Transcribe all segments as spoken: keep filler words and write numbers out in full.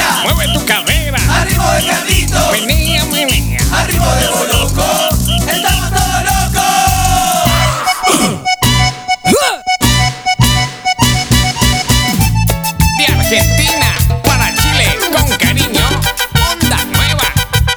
menea. Mueve tu cadera. Arriba de Carlitos. Menea, menea. Arriba de Boloco. Estamos todos locos. De Argentina para Chile con cariño. Onda nueva.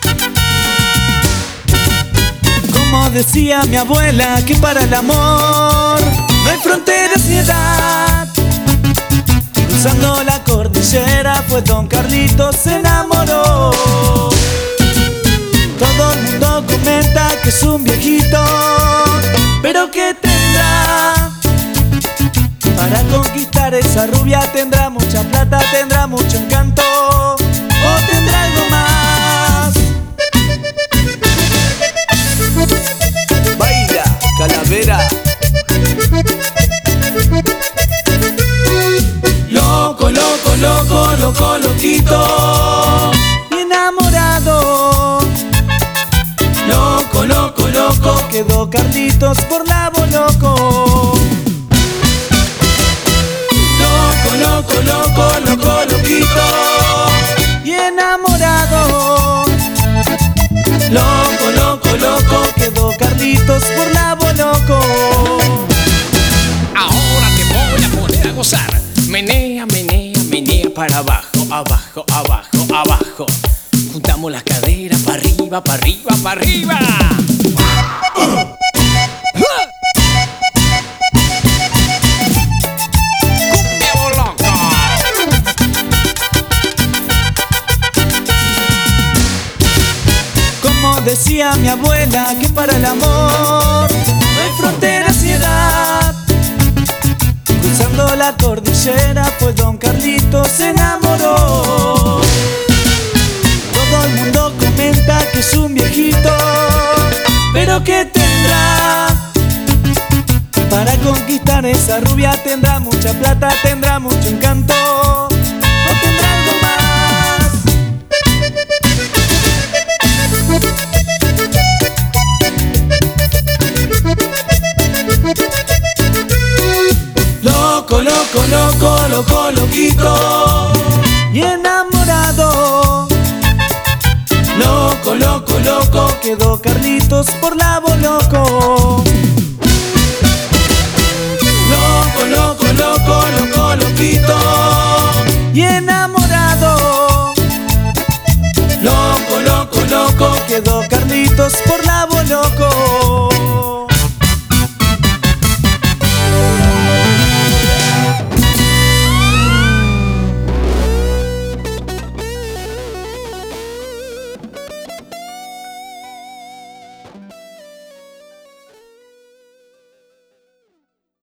Como decía mi abuela, que para el amor no hay fronteras ni edad. Cruzando la cordillera, pues don Carlitos se enamoró. Todo el mundo comenta que es un viejito, pero ¿qué tendrá? Para conquistar esa rubia tendrá mucha plata, tendrá mucho encanto, o tendrá algo más. Baila, calavera. Loco, loco, loco, loco, loquito. Y enamorado, Loco, loco, loco. quedó Carlitos por la Boloco. Loco, loco, loco, loco, loquito. Y enamorado, Loco, loco, loco. quedó Carlitos por la Boloco. Ahora te voy a poner a gozar. Menea, menea, menea para abajo, abajo, abajo, abajo. Juntamos las caderas para arriba, para arriba, para arriba. Cumbia Boloco. Como decía mi abuela, que para el amor no hay fronteras ni edad. Cruzando la cordillera, pues don Carlitos se enamoró. Todo el mundo comenta que es un viejito, pero ¿qué tendrá? Para conquistar esa rubia tendrá mucha plata, tendrá mucho encanto, o tendrá algo más. Loco, loco, loco, loco, loquito. Y enamorado, Loco, loco, loco. quedó Carlitos por la Boloco.